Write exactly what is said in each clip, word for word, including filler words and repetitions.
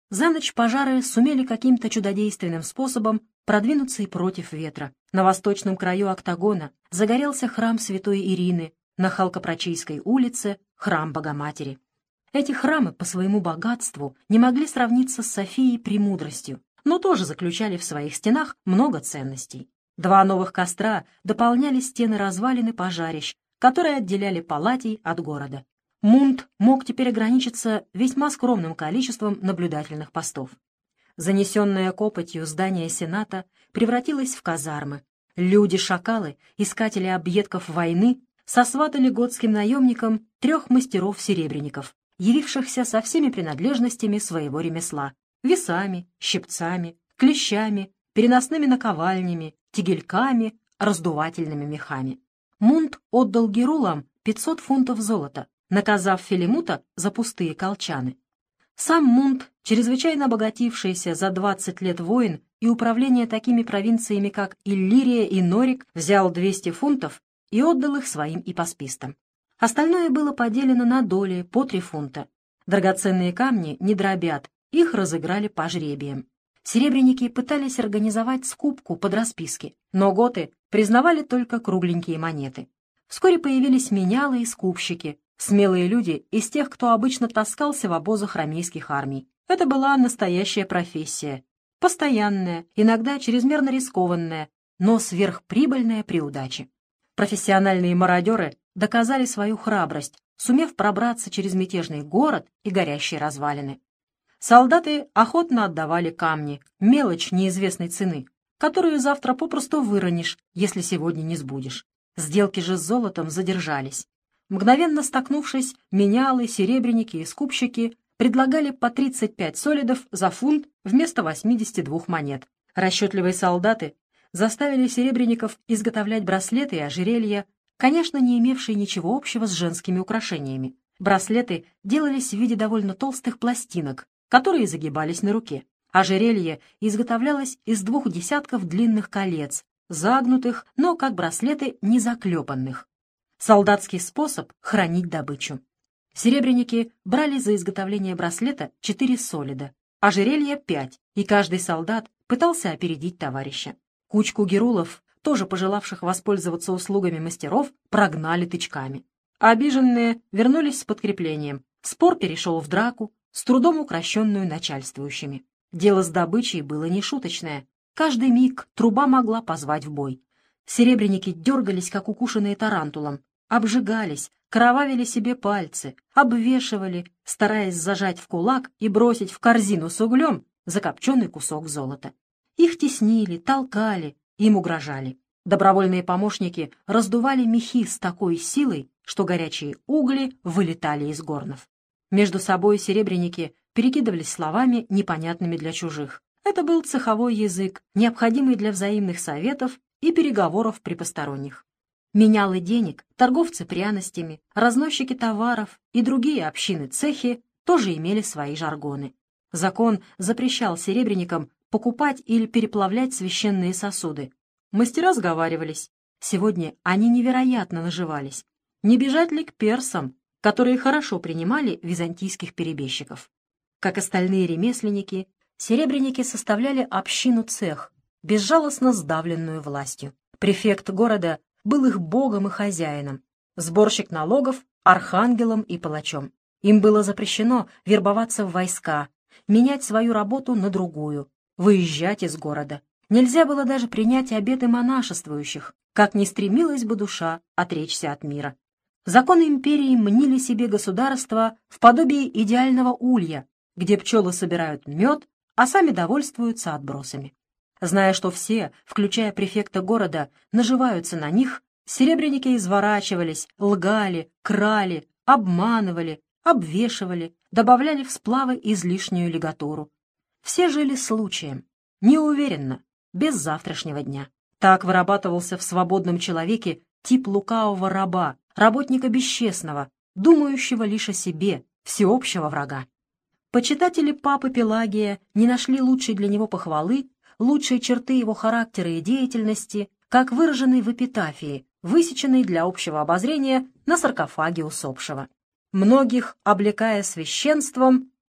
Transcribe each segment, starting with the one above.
За ночь пожары сумели каким-то чудодейственным способом продвинуться и против ветра. На восточном краю октагона загорелся храм святой Ирины, на Халкопрочийской улице — храм Богоматери. Эти храмы по своему богатству не могли сравниться с Софией премудростью, но тоже заключали в своих стенах много ценностей. Два новых костра дополняли стены развалины пожарищ, которые отделяли Палатий от города. Мунт мог теперь ограничиться весьма скромным количеством наблюдательных постов. Занесенное копотью здание Сената превратилось в казармы. Люди-шакалы, искатели объедков войны, сосватали готским наемникам трех мастеров-серебряников, явившихся со всеми принадлежностями своего ремесла — весами, щипцами, клещами, переносными наковальнями, тегельками, раздувательными мехами. Мунт отдал Герулам пятьсот фунтов золота, наказав Филимута за пустые колчаны. Сам Мунт, чрезвычайно обогатившийся за двадцать лет войн и управление такими провинциями, как Иллирия и Норик, взял двести фунтов и отдал их своим ипоспистам. Остальное было поделено на доли по три фунта. Драгоценные камни не дробят, их разыграли по жребиям. Серебряники пытались организовать скупку под расписки, но готы признавали только кругленькие монеты. Вскоре появились менялы и скупщики, смелые люди из тех, кто обычно таскался в обозах ромейских армий. Это была настоящая профессия, постоянная, иногда чрезмерно рискованная, но сверхприбыльная при удаче. Профессиональные мародеры доказали свою храбрость, сумев пробраться через мятежный город и горящие развалины. Солдаты охотно отдавали камни, мелочь неизвестной цены, которую завтра попросту выронишь, если сегодня не сбудешь. Сделки же с золотом задержались. Мгновенно столкнувшись, менялы, серебряники и скупщики предлагали по тридцать пять солидов за фунт вместо восьмидесяти двух монет. Расчетливые солдаты заставили серебряников изготовлять браслеты и ожерелья, конечно, не имевшие ничего общего с женскими украшениями. Браслеты делались в виде довольно толстых пластинок, которые загибались на руке. Ожерелье изготовлялось из двух десятков длинных колец, загнутых, но как браслеты не заклепанных. Солдатский способ хранить добычу. Серебряники брали за изготовление браслета четыре солида, ожерелья пять, и каждый солдат пытался опередить товарища. Кучку герулов, тоже пожелавших воспользоваться услугами мастеров, прогнали тычками. Обиженные вернулись с подкреплением. Спор перешел в драку, с трудом укращенную начальствующими. Дело с добычей было нешуточное. Каждый миг труба могла позвать в бой. Серебряники дергались, как укушенные тарантулом, обжигались, кровавили себе пальцы, обвешивали, стараясь зажать в кулак и бросить в корзину с углем закопченный кусок золота. Их теснили, толкали, им угрожали. Добровольные помощники раздували мехи с такой силой, что горячие угли вылетали из горнов. Между собой серебряники перекидывались словами, непонятными для чужих. Это был цеховой язык, необходимый для взаимных советов и переговоров при посторонних. Менялы денег, торговцы пряностями, разносчики товаров и другие общины-цехи тоже имели свои жаргоны. Закон запрещал серебряникам покупать или переплавлять священные сосуды. Мастера сговаривались. Сегодня они невероятно наживались. Не бежать ли к персам, которые хорошо принимали византийских перебежчиков? Как остальные ремесленники, серебряники составляли общину-цех, безжалостно сдавленную властью. Префект города был их богом и хозяином, сборщик налогов — архангелом и палачом. Им было запрещено вербоваться в войска, менять свою работу на другую, выезжать из города. Нельзя было даже принять обеты монашествующих, как ни стремилась бы душа отречься от мира. Законы империи мнили себе государство в подобии идеального улья, где пчелы собирают мед, а сами довольствуются отбросами. Зная, что все, включая префекта города, наживаются на них, серебряники изворачивались, лгали, крали, обманывали, обвешивали, добавляли в сплавы излишнюю лигатуру. Все жили случаем, неуверенно, без завтрашнего дня. Так вырабатывался в свободном человеке тип лукавого раба, работника бесчестного, думающего лишь о себе, всеобщего врага. Почитатели папы Пелагия не нашли лучшей для него похвалы, лучшие черты его характера и деятельности, как выраженной в эпитафии, высеченной для общего обозрения на саркофаге усопшего. Многих, облекая священством,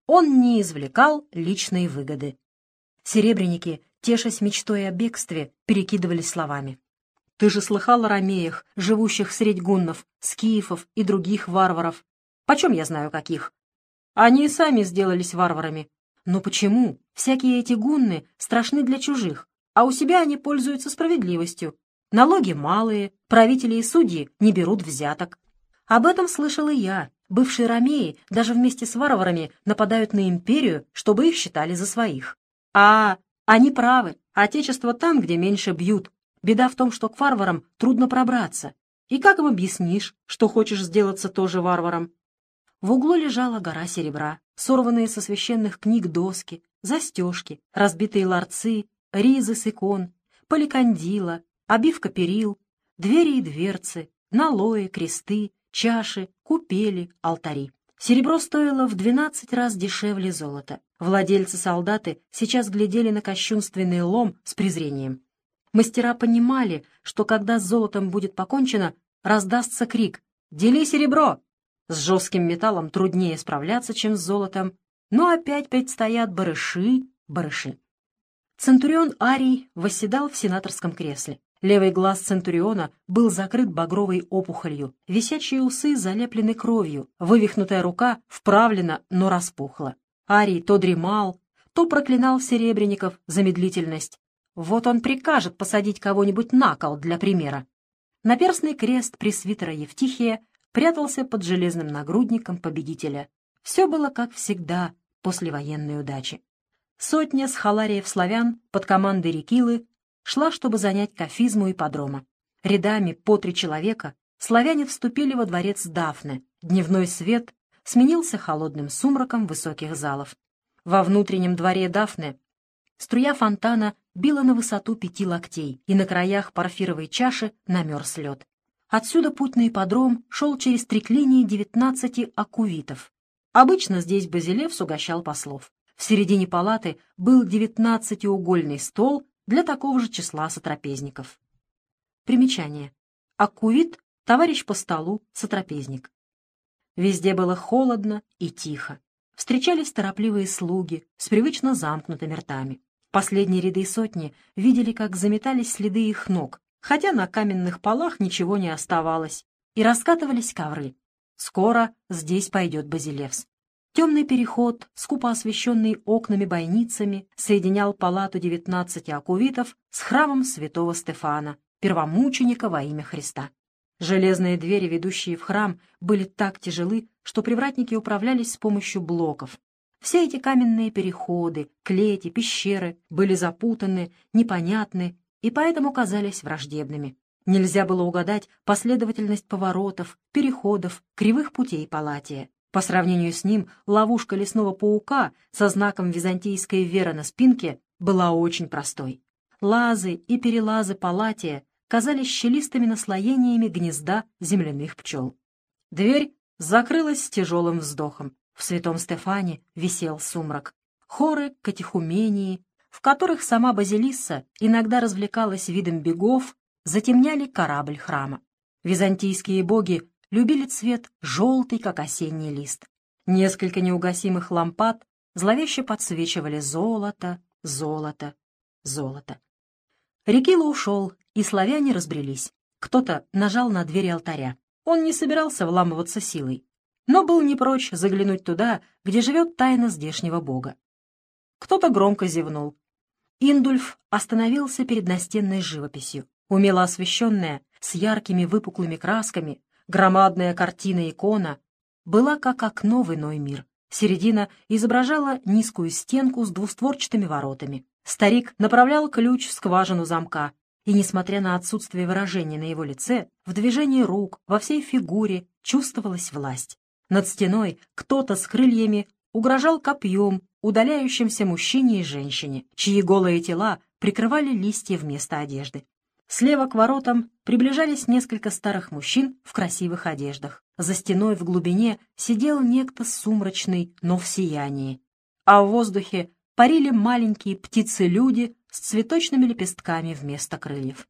он не извлекал личной выгоды. Серебряники, тешась мечтой о бегстве, перекидывались словами. «Ты же слыхал о ромеях, живущих средь гуннов, скифов и других варваров? Почем я знаю каких? Они и сами сделались варварами. Но почему всякие эти гунны страшны для чужих, а у себя они пользуются справедливостью? Налоги малые, правители и судьи не берут взяток. Об этом слышал и я. Бывшие ромеи даже вместе с варварами нападают на империю, чтобы их считали за своих. А, они правы, отечество там, где меньше бьют. Беда в том, что к варварам трудно пробраться. И как им объяснишь, что хочешь сделаться тоже варваром?» В углу лежала гора серебра, сорванные со священных книг доски, застежки, разбитые ларцы, ризы с икон, поликандила, обивка перил, двери и дверцы, налои, кресты, чаши, купели, алтари. Серебро стоило в двенадцать раз дешевле золота. Владельцы-солдаты сейчас глядели на кощунственный лом с презрением. Мастера понимали, что когда с золотом будет покончено, раздастся крик «Дели серебро!». С жестким металлом труднее справляться, чем с золотом, но опять предстоят барыши, барыши. Центурион Арий восседал в сенаторском кресле. Левый глаз центуриона был закрыт багровой опухолью, висячие усы залеплены кровью, вывихнутая рука вправлена, но распухла. Арий то дремал, то проклинал серебряников за медлительность. Вот он прикажет посадить кого-нибудь на кол для примера. Наперстный крест пресвитера Евтихия прятался под железным нагрудником победителя. Все было как всегда после военной удачи. Сотня схалариев-славян под командой Рекилы шла, чтобы занять кафизму ипподрома. Рядами по три человека славяне вступили во дворец Дафны. Дневной свет сменился холодным сумраком высоких залов. Во внутреннем дворе Дафны струя фонтана била на высоту пяти локтей, и на краях порфировой чаши намерз лед. Отсюда путь на ипподром шел через триклинии девятнадцати акувитов. Обычно здесь Базилевс угощал послов. В середине палаты был девятнадцатиугольный стол для такого же числа сотрапезников. Примечание. Акувит — товарищ по столу, сотрапезник. Везде было холодно и тихо. Встречались торопливые слуги с привычно замкнутыми ртами. Последние ряды сотни видели, как заметались следы их ног, хотя на каменных полах ничего не оставалось, и раскатывались ковры. Скоро здесь пойдет Базилевс. Темный переход, скупо освещенный окнами-бойницами, соединял палату девятнадцати акувитов с храмом святого Стефана, первомученика во имя Христа. Железные двери, ведущие в храм, были так тяжелы, что привратники управлялись с помощью блоков. Все эти каменные переходы, клети, пещеры были запутаны, непонятны и поэтому казались враждебными. Нельзя было угадать последовательность поворотов, переходов, кривых путей палатия. По сравнению с ним ловушка лесного паука со знаком византийской веры на спинке была очень простой. Лазы и перелазы палатия казались щелистыми наслоениями гнезда земляных пчел. Дверь закрылась с тяжелым вздохом. В святом Стефане висел сумрак. Хоры катехумении, в которых сама Базилисса иногда развлекалась видом бегов, затемняли корабль храма. Византийские боги любили цвет желтый, как осенний лист. Несколько неугасимых лампад зловеще подсвечивали золото, золото, золото. Рекила ушел, и славяне разбрелись. Кто-то нажал на двери алтаря. Он не собирался вламываться силой, но был не прочь заглянуть туда, где живет тайна здешнего бога. Кто-то громко зевнул. Индульф остановился перед настенной живописью. Умело освещенная, с яркими выпуклыми красками, громадная картина-икона была как окно в иной мир. Середина изображала низкую стенку с двустворчатыми воротами. Старик направлял ключ в скважину замка, и, несмотря на отсутствие выражения на его лице, в движении рук, во всей фигуре чувствовалась власть. Над стеной кто-то с крыльями угрожал копьем удаляющимся мужчине и женщине, чьи голые тела прикрывали листья вместо одежды. Слева к воротам приближались несколько старых мужчин в красивых одеждах. За стеной в глубине сидел некто сумрачный, но в сиянии. А в воздухе парили маленькие птицы-люди с цветочными лепестками вместо крыльев.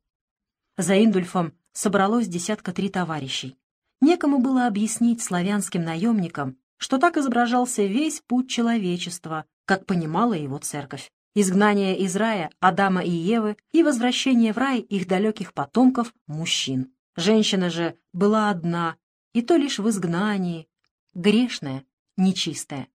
За Индульфом собралось десятка три товарищей. Некому было объяснить славянским наемникам, что так изображался весь путь человечества, как понимала его церковь. Изгнание из рая Адама и Евы и возвращение в рай их далеких потомков, мужчин. Женщина же была одна, и то лишь в изгнании, грешная, нечистая.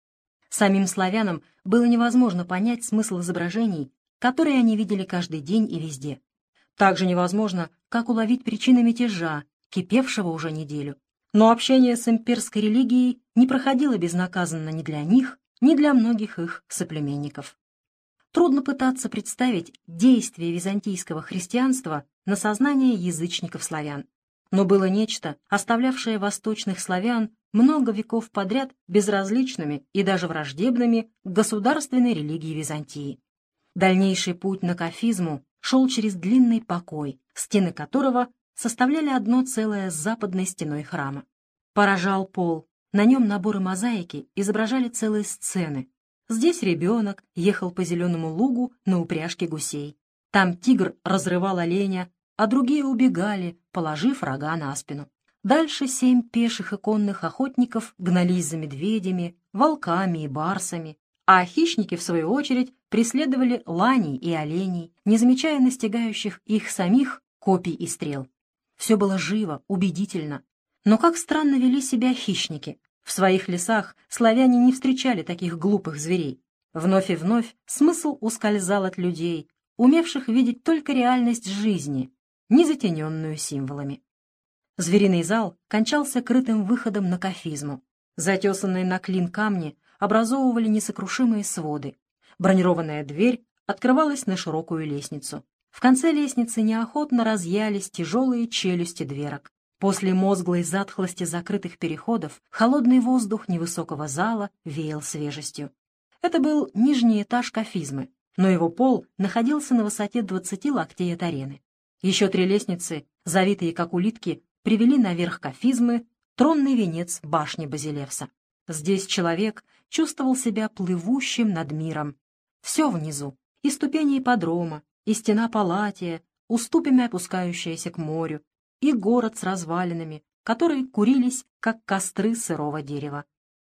Самим славянам было невозможно понять смысл изображений, которые они видели каждый день и везде. Также невозможно, как уловить причины мятежа, кипевшего уже неделю. Но общение с имперской религией не проходило безнаказанно ни для них, ни для многих их соплеменников. Трудно пытаться представить действие византийского христианства на сознание язычников-славян. Но было нечто, оставлявшее восточных славян много веков подряд безразличными и даже враждебными к государственной религии Византии. Дальнейший путь на кафизму шел через длинный покой, стены которого составляли одно целое с западной стеной храма. Поражал пол, на нем наборы мозаики изображали целые сцены. Здесь ребенок ехал по зеленому лугу на упряжке гусей. Там тигр разрывал оленя, а другие убегали, положив рога на спину. Дальше семь пеших и конных охотников гнались за медведями, волками и барсами, а хищники, в свою очередь, преследовали ланей и оленей, не замечая настигающих их самих копий и стрел. Все было живо, убедительно. Но как странно вели себя хищники. В своих лесах славяне не встречали таких глупых зверей. Вновь и вновь смысл ускользал от людей, умевших видеть только реальность жизни, не затененную символами. Звериный зал кончался крытым выходом на кафизму. Затесанные на клин камни образовывали несокрушимые своды. Бронированная дверь открывалась на широкую лестницу. В конце лестницы неохотно разъялись тяжелые челюсти дверок. После мозглой затхлости закрытых переходов холодный воздух невысокого зала веял свежестью. Это был нижний этаж кафизмы, но его пол находился на высоте двадцати локтей от арены. Еще три лестницы, завитые как улитки, привели наверх кафизмы тронный венец башни Базилевса. Здесь человек чувствовал себя плывущим над миром. Все внизу, и ступени ипподрома, и стена Палатия, уступами опускающаяся к морю, и город с развалинами, которые курились, как костры сырого дерева.